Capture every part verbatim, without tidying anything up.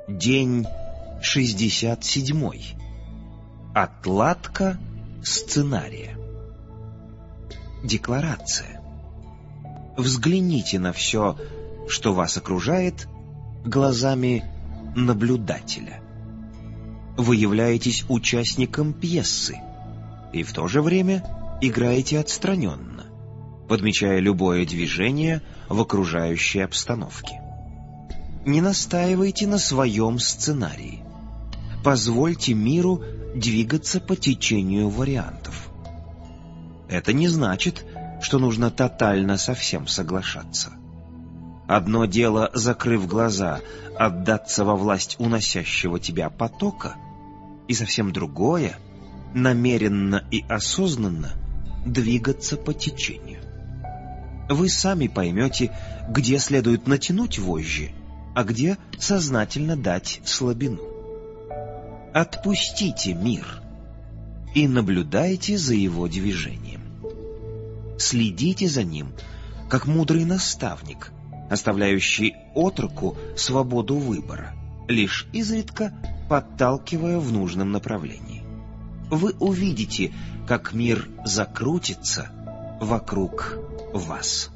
День шестьдесят седьмой. Отладка сценария. Декларация. Взгляните на все, что вас окружает, глазами наблюдателя. Вы являетесь участником пьесы и в то же время играете отстраненно, подмечая любое движение в окружающей обстановке. Не настаивайте на своем сценарии. Позвольте миру двигаться по течению вариантов. Это не значит, что нужно тотально со всем соглашаться. Одно дело, закрыв глаза, отдаться во власть уносящего тебя потока, и совсем другое — намеренно и осознанно двигаться по течению. Вы сами поймете, где следует натянуть вожжи, а где сознательно дать слабину. Отпустите мир и наблюдайте за его движением. Следите за ним, как мудрый наставник, оставляющий отроку свободу выбора, лишь изредка подталкивая в нужном направлении. Вы увидите, как мир закрутится вокруг вас.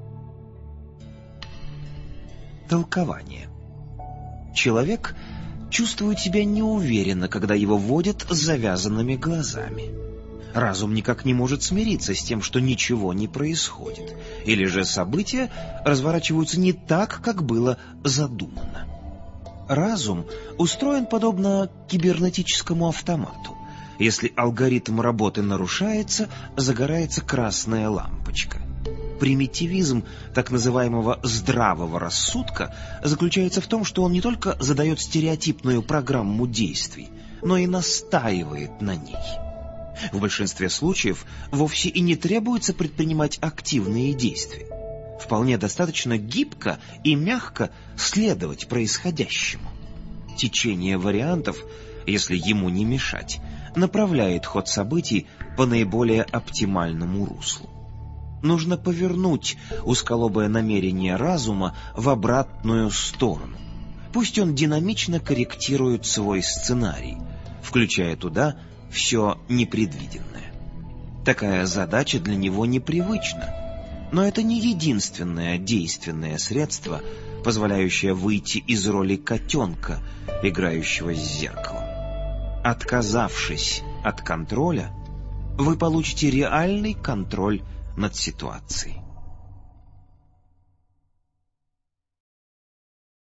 Толкование. Человек чувствует себя неуверенно, когда его водят с завязанными глазами. Разум никак не может смириться с тем, что ничего не происходит, или же события разворачиваются не так, как было задумано. Разум устроен подобно кибернетическому автомату. Если алгоритм работы нарушается, загорается красная лампочка. Примитивизм так называемого здравого рассудка заключается в том, что он не только задает стереотипную программу действий, но и настаивает на ней. В большинстве случаев вовсе и не требуется предпринимать активные действия. Вполне достаточно гибко и мягко следовать происходящему. Течение вариантов, если ему не мешать, направляет ход событий по наиболее оптимальному руслу. Нужно повернуть узколобое намерение разума в обратную сторону. Пусть он динамично корректирует свой сценарий, включая туда все непредвиденное. Такая задача для него непривычна, но это не единственное действенное средство, позволяющее выйти из роли котенка, играющего с зеркалом. Отказавшись от контроля, вы получите реальный контроль над ситуацией.